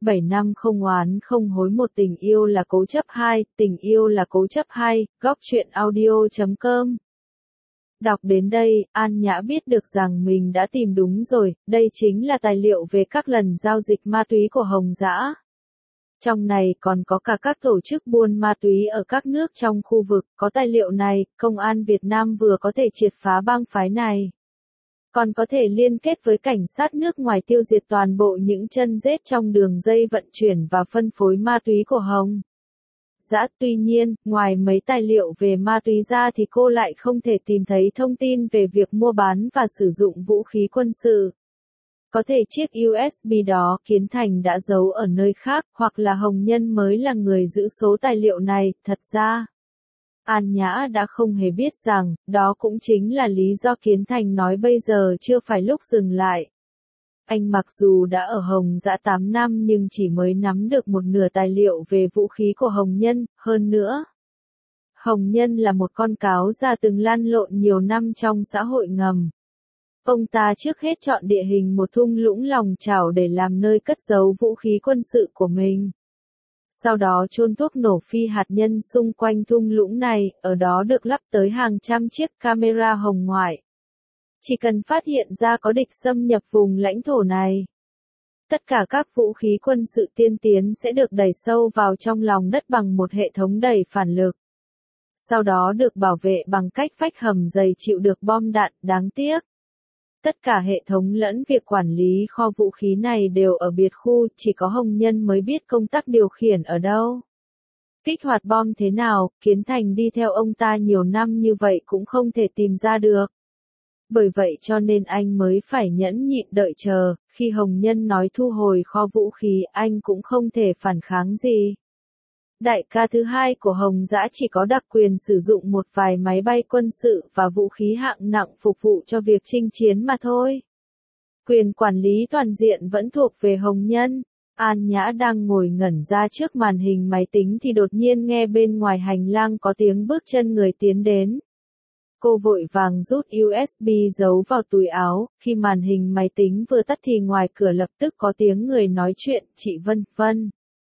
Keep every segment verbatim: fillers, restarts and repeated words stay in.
bảy năm không oán không hối một tình yêu là cố chấp hai, tình yêu là cố chấp hai, góc truyện audio chấm com. Đọc đến đây, An Nhã biết được rằng mình đã tìm đúng rồi, đây chính là tài liệu về các lần giao dịch ma túy của Hồng Dã. Trong này còn có cả các tổ chức buôn ma túy ở các nước trong khu vực, có tài liệu này, Công an Việt Nam vừa có thể triệt phá bang phái này, còn có thể liên kết với cảnh sát nước ngoài tiêu diệt toàn bộ những chân rết trong đường dây vận chuyển và phân phối ma túy của Hồng Dã. Tuy nhiên, ngoài mấy tài liệu về ma túy ra thì cô lại không thể tìm thấy thông tin về việc mua bán và sử dụng vũ khí quân sự. Có thể chiếc u ét bê đó Kiến Thành đã giấu ở nơi khác, hoặc là Hồng Nhân mới là người giữ số tài liệu này. Thật ra, An Nhã đã không hề biết rằng, đó cũng chính là lý do Kiến Thành nói bây giờ chưa phải lúc dừng lại. Anh mặc dù đã ở Hồng Dã tám năm nhưng chỉ mới nắm được một nửa tài liệu về vũ khí của Hồng Nhân, hơn nữa. Hồng Nhân là một con cáo già từng lăn lộn nhiều năm trong xã hội ngầm. Ông ta trước hết chọn địa hình một thung lũng lòng chảo để làm nơi cất giấu vũ khí quân sự của mình. Sau đó chôn thuốc nổ phi hạt nhân xung quanh thung lũng này, ở đó được lắp tới hàng trăm chiếc camera hồng ngoại. Chỉ cần phát hiện ra có địch xâm nhập vùng lãnh thổ này, tất cả các vũ khí quân sự tiên tiến sẽ được đẩy sâu vào trong lòng đất bằng một hệ thống đầy phản lực. Sau đó được bảo vệ bằng cách vách hầm dày chịu được bom đạn. Đáng tiếc, tất cả hệ thống lẫn việc quản lý kho vũ khí này đều ở biệt khu, chỉ có Hồng Nhân mới biết công tắc điều khiển ở đâu, kích hoạt bom thế nào. Kiến Thành đi theo ông ta nhiều năm như vậy cũng không thể tìm ra được. Bởi vậy cho nên anh mới phải nhẫn nhịn đợi chờ, khi Hồng Nhân nói thu hồi kho vũ khí anh cũng không thể phản kháng gì. Đại ca thứ hai của Hồng Dã chỉ có đặc quyền sử dụng một vài máy bay quân sự và vũ khí hạng nặng phục vụ cho việc chinh chiến mà thôi. Quyền quản lý toàn diện vẫn thuộc về Hồng Nhân. An Nhã đang ngồi ngẩn ra trước màn hình máy tính thì đột nhiên nghe bên ngoài hành lang có tiếng bước chân người tiến đến. Cô vội vàng rút u ét bê giấu vào túi áo, khi màn hình máy tính vừa tắt thì ngoài cửa lập tức có tiếng người nói chuyện. Chị Vân Vân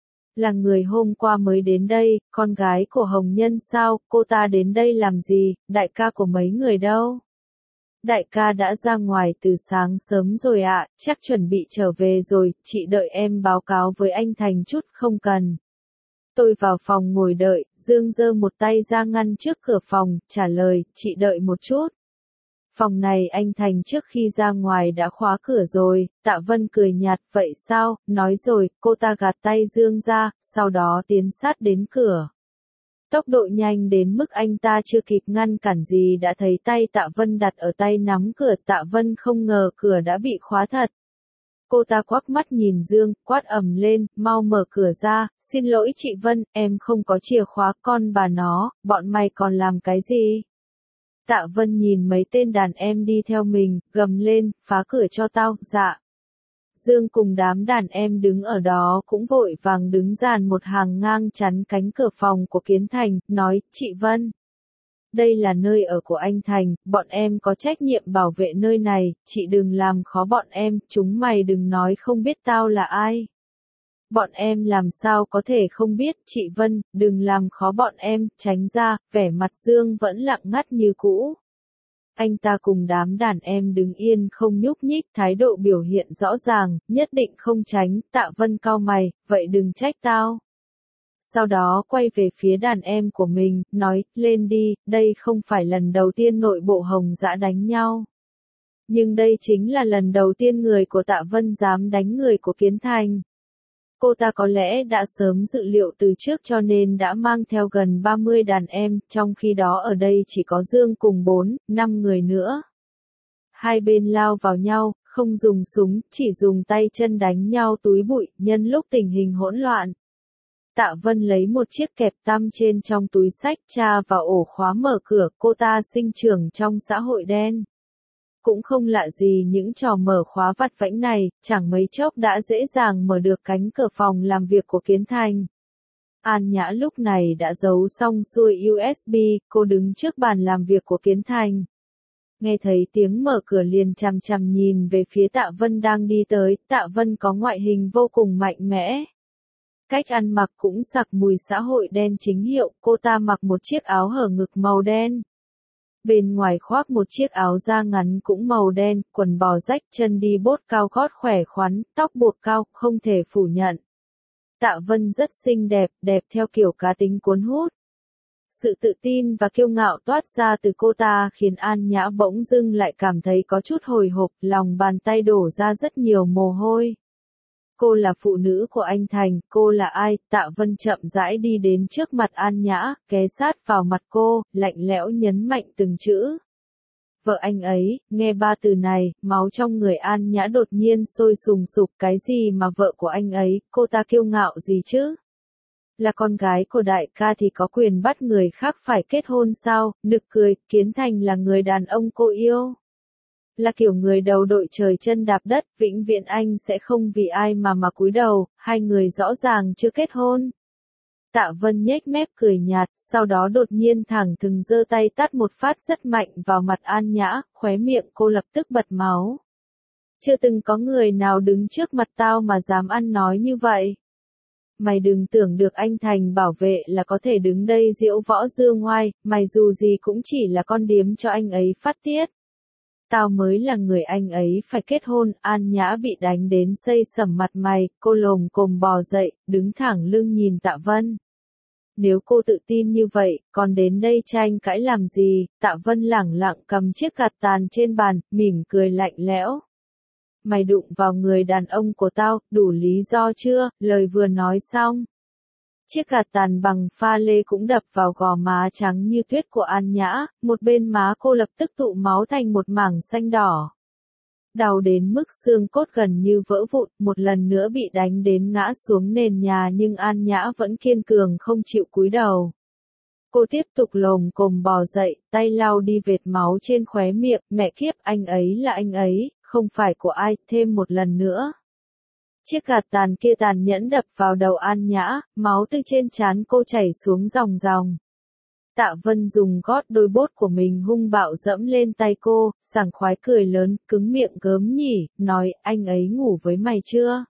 là người hôm qua mới đến đây, con gái của Hồng Nhân sao? Cô ta đến đây làm gì? Đại ca của mấy người đâu? Đại ca đã ra ngoài từ sáng sớm rồi ạ, chắc chuẩn bị trở về rồi, chị đợi em báo cáo với anh Thành chút. Không cần. Tôi vào phòng ngồi đợi, Dương giơ một tay ra ngăn trước cửa phòng, trả lời, chị đợi một chút. Phòng này anh Thành trước khi ra ngoài đã khóa cửa rồi. Tạ Vân cười nhạt, vậy sao? Nói rồi, cô ta gạt tay Dương ra, sau đó tiến sát đến cửa. Tốc độ nhanh đến mức anh ta chưa kịp ngăn cản gì đã thấy tay Tạ Vân đặt ở tay nắm cửa. Tạ Vân không ngờ cửa đã bị khóa thật. Cô ta quắc mắt nhìn Dương, quát ầm lên, mau mở cửa ra. Xin lỗi chị Vân, em không có chìa khóa. Con bà nó, bọn mày còn làm cái gì? Tạ Vân nhìn mấy tên đàn em đi theo mình, gầm lên, phá cửa cho tao. Dạ. Dương cùng đám đàn em đứng ở đó cũng vội vàng đứng dàn một hàng ngang chắn cánh cửa phòng của Kiến Thành, nói, chị Vân, đây là nơi ở của anh Thành, bọn em có trách nhiệm bảo vệ nơi này, chị đừng làm khó bọn em, chúng mày đừng nói không biết tao là ai. Bọn em làm sao có thể không biết, chị Vân, đừng làm khó bọn em, tránh ra. Vẻ mặt Dương vẫn lặng ngắt như cũ. Anh ta cùng đám đàn em đứng yên không nhúc nhích, thái độ biểu hiện rõ ràng, nhất định không tránh. Tạ Vân cau mày, vậy đừng trách tao. Sau đó quay về phía đàn em của mình, nói, lên đi, đây không phải lần đầu tiên nội bộ Hồng Dã đánh nhau. Nhưng đây chính là lần đầu tiên người của Tạ Vân dám đánh người của Kiến Thành. Cô ta có lẽ đã sớm dự liệu từ trước cho nên đã mang theo gần ba mươi đàn em, trong khi đó ở đây chỉ có Dương cùng bốn, năm người nữa. Hai bên lao vào nhau, không dùng súng, chỉ dùng tay chân đánh nhau túi bụi, nhân lúc tình hình hỗn loạn. Tạ Vân lấy một chiếc kẹp tăm trên trong túi xách, tra vào ổ khóa mở cửa. Cô ta sinh trưởng trong xã hội đen. Cũng không lạ gì những trò mở khóa vặt vãnh này, chẳng mấy chốc đã dễ dàng mở được cánh cửa phòng làm việc của Kiến Thành. An Nhã lúc này đã giấu xong xuôi u ét bê, cô đứng trước bàn làm việc của Kiến Thành. Nghe thấy tiếng mở cửa liền chằm chằm nhìn về phía Tạ Vân đang đi tới, Tạ Vân có ngoại hình vô cùng mạnh mẽ. Cách ăn mặc cũng sặc mùi xã hội đen chính hiệu, cô ta mặc một chiếc áo hở ngực màu đen. Bên ngoài khoác một chiếc áo da ngắn cũng màu đen, quần bò rách, chân đi bốt cao gót khỏe khoắn, tóc buộc cao, không thể phủ nhận. Tạ Vân rất xinh đẹp, đẹp theo kiểu cá tính cuốn hút. Sự tự tin và kiêu ngạo toát ra từ cô ta khiến An Nhã bỗng dưng lại cảm thấy có chút hồi hộp, lòng bàn tay đổ ra rất nhiều mồ hôi. Cô là phụ nữ của anh Thành, cô là ai? Tạ Vân chậm rãi đi đến trước mặt An Nhã, ghé sát vào mặt cô, lạnh lẽo nhấn mạnh từng chữ. Vợ anh ấy, nghe ba từ này, máu trong người An Nhã đột nhiên sôi sùng sục, cái gì mà vợ của anh ấy, cô ta kiêu ngạo gì chứ? Là con gái của đại ca thì có quyền bắt người khác phải kết hôn sao? Nực cười, Kiến Thành là người đàn ông cô yêu. Là kiểu người đầu đội trời chân đạp đất, vĩnh viễn anh sẽ không vì ai mà mà cúi đầu, hai người rõ ràng chưa kết hôn. Tạ Vân nhếch mép cười nhạt, sau đó đột nhiên thẳng thừng giơ tay tát một phát rất mạnh vào mặt An Nhã, khóe miệng cô lập tức bật máu. Chưa từng có người nào đứng trước mặt tao mà dám ăn nói như vậy. Mày đừng tưởng được anh Thành bảo vệ là có thể đứng đây diễu võ dương ngoai, mày dù gì cũng chỉ là con điếm cho anh ấy phát tiết. Tao mới là người anh ấy phải kết hôn. An Nhã bị đánh đến xây sẩm mặt mày, cô lồm cồm bò dậy, đứng thẳng lưng nhìn Tạ Vân. Nếu cô tự tin như vậy, còn đến đây tranh cãi làm gì? Tạ Vân lẳng lặng cầm chiếc gạt tàn trên bàn, mỉm cười lạnh lẽo. Mày đụng vào người đàn ông của tao, đủ lý do chưa? Lời vừa nói xong. Chiếc gạt tàn bằng pha lê cũng đập vào gò má trắng như tuyết của An Nhã, một bên má cô lập tức tụ máu thành một mảng xanh đỏ. Đau đến mức xương cốt gần như vỡ vụn, một lần nữa bị đánh đến ngã xuống nền nhà nhưng An Nhã vẫn kiên cường không chịu cúi đầu. Cô tiếp tục lồm cồm bò dậy, tay lau đi vệt máu trên khóe miệng, mẹ kiếp, anh ấy là anh ấy, không phải của ai, thêm một lần nữa. Chiếc gạt tàn kia tàn nhẫn đập vào đầu An Nhã, máu từ trên trán cô chảy xuống ròng ròng. Tạ Vân dùng gót đôi bốt của mình hung bạo dẫm lên tay cô, sảng khoái cười lớn, cứng miệng gớm nhỉ, nói, anh ấy ngủ với mày chưa?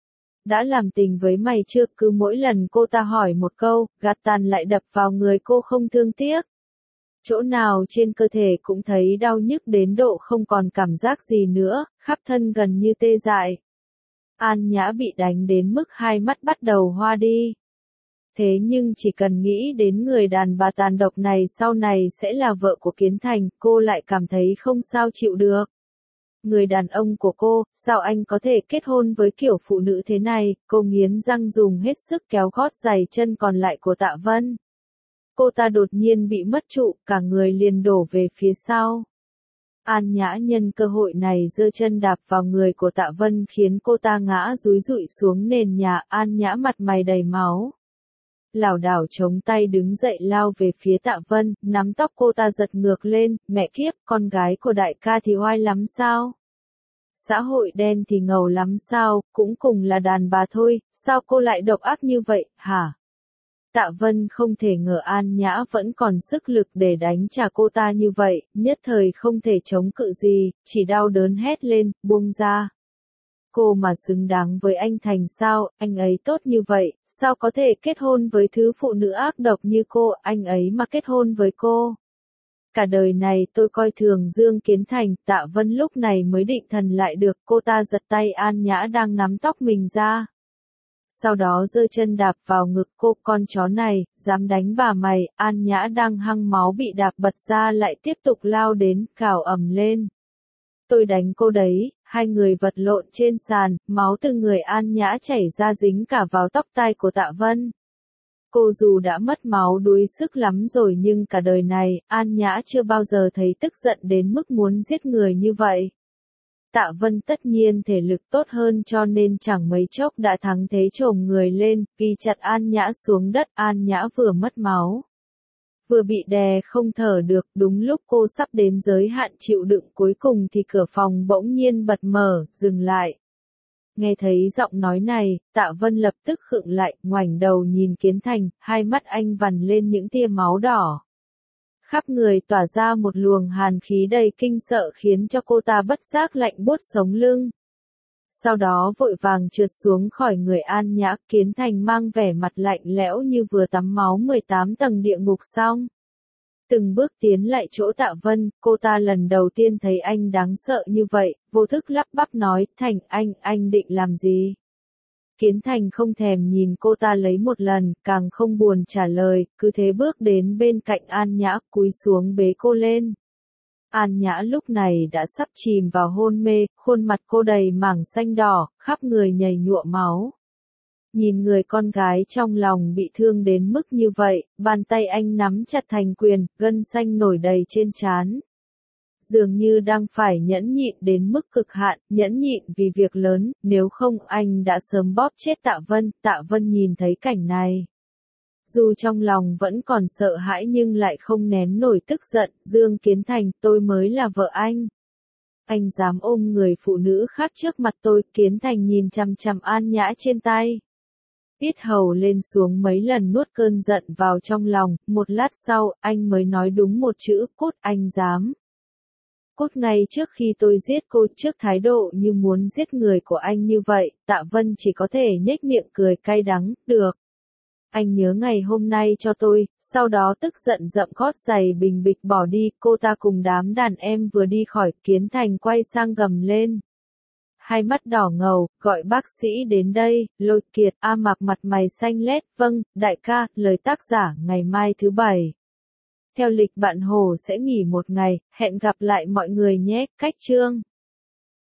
Đã làm tình với mày chưa? Cứ mỗi lần cô ta hỏi một câu, gạt tàn lại đập vào người cô không thương tiếc. Chỗ nào trên cơ thể cũng thấy đau nhức đến độ không còn cảm giác gì nữa, khắp thân gần như tê dại. An Nhã bị đánh đến mức hai mắt bắt đầu hoa đi. Thế nhưng chỉ cần nghĩ đến người đàn bà tàn độc này sau này sẽ là vợ của Kiến Thành, cô lại cảm thấy không sao chịu được. Người đàn ông của cô, sao anh có thể kết hôn với kiểu phụ nữ thế này? Cô nghiến răng dùng hết sức kéo gót giày chân còn lại của Tạ Vân. Cô ta đột nhiên bị mất trụ, cả người liền đổ về phía sau. An Nhã nhân cơ hội này giơ chân đạp vào người của Tạ Vân khiến cô ta ngã dúi dụi xuống nền nhà. An Nhã mặt mày đầy máu. Lảo đảo chống tay đứng dậy lao về phía Tạ Vân, nắm tóc cô ta giật ngược lên, mẹ kiếp, con gái của đại ca thì oai lắm sao? Xã hội đen thì ngầu lắm sao, cũng cùng là đàn bà thôi, sao cô lại độc ác như vậy, hả? Tạ Vân không thể ngờ An Nhã vẫn còn sức lực để đánh trả cô ta như vậy, nhất thời không thể chống cự gì, chỉ đau đớn hét lên, buông ra. Cô mà xứng đáng với anh Thành sao, anh ấy tốt như vậy, sao có thể kết hôn với thứ phụ nữ ác độc như cô, anh ấy mà kết hôn với cô. Cả đời này tôi coi thường Dương Kiến Thành. Tạ Vân lúc này mới định thần lại được, cô ta giật tay An Nhã đang nắm tóc mình ra. Sau đó giơ chân đạp vào ngực cô, con chó này, dám đánh bà mày. An Nhã đang hăng máu bị đạp bật ra lại tiếp tục lao đến, cào ầm lên. Tôi đánh cô đấy. Hai người vật lộn trên sàn, máu từ người An Nhã chảy ra dính cả vào tóc tai của Tạ Vân. Cô dù đã mất máu đuối sức lắm rồi nhưng cả đời này, An Nhã chưa bao giờ thấy tức giận đến mức muốn giết người như vậy. Tạ Vân tất nhiên thể lực tốt hơn cho nên chẳng mấy chốc đã thắng thế chồm người lên, ghi chặt An Nhã xuống đất. An Nhã vừa mất máu, vừa bị đè không thở được. Đúng lúc cô sắp đến giới hạn chịu đựng cuối cùng thì cửa phòng bỗng nhiên bật mở, dừng lại. Nghe thấy giọng nói này, Tạ Vân lập tức khựng lại, ngoảnh đầu nhìn Kiến Thành, hai mắt anh vằn lên những tia máu đỏ. Khắp người tỏa ra một luồng hàn khí đầy kinh sợ khiến cho cô ta bất giác lạnh buốt sống lưng. Sau đó vội vàng trượt xuống khỏi người An Nhã, Kiến Thành mang vẻ mặt lạnh lẽo như vừa tắm máu mười tám tầng địa ngục xong. Từng bước tiến lại chỗ Tạ Vân, cô ta lần đầu tiên thấy anh đáng sợ như vậy, vô thức lắp bắp nói, Thành anh, anh định làm gì? Kiến Thành không thèm nhìn cô ta lấy một lần, càng không buồn trả lời, cứ thế bước đến bên cạnh An Nhã, cúi xuống bế cô lên. An Nhã lúc này đã sắp chìm vào hôn mê, khuôn mặt cô đầy mảng xanh đỏ, khắp người nhầy nhụa máu. Nhìn người con gái trong lòng bị thương đến mức như vậy, bàn tay anh nắm chặt thành quyền, gân xanh nổi đầy trên trán. Dường như đang phải nhẫn nhịn đến mức cực hạn, nhẫn nhịn vì việc lớn, nếu không anh đã sớm bóp chết Tạ Vân. Tạ Vân nhìn thấy cảnh này. Dù trong lòng vẫn còn sợ hãi nhưng lại không nén nổi tức giận, Dương Kiến Thành, tôi mới là vợ anh. Anh dám ôm người phụ nữ khác trước mặt tôi. Kiến Thành nhìn chằm chằm An Nhã trên tay. Tiết hầu lên xuống mấy lần nuốt cơn giận vào trong lòng, một lát sau, anh mới nói đúng một chữ, cút, anh dám. Cút ngay trước khi tôi giết cô. Trước thái độ như muốn giết người của anh như vậy, Tạ Vân chỉ có thể nhếch miệng cười cay đắng, được. Anh nhớ ngày hôm nay cho tôi, sau đó tức giận dậm gót giày bình bịch bỏ đi, cô ta cùng đám đàn em vừa đi khỏi, Kiến Thành quay sang gầm lên. Hai mắt đỏ ngầu, gọi bác sĩ đến đây. Lôi Kiệt, A Mạc mặt mày xanh lét, vâng, đại ca, lời tác giả, ngày mai thứ bảy. Theo lịch bạn Hồ sẽ nghỉ một ngày, hẹn gặp lại mọi người nhé, cách chương.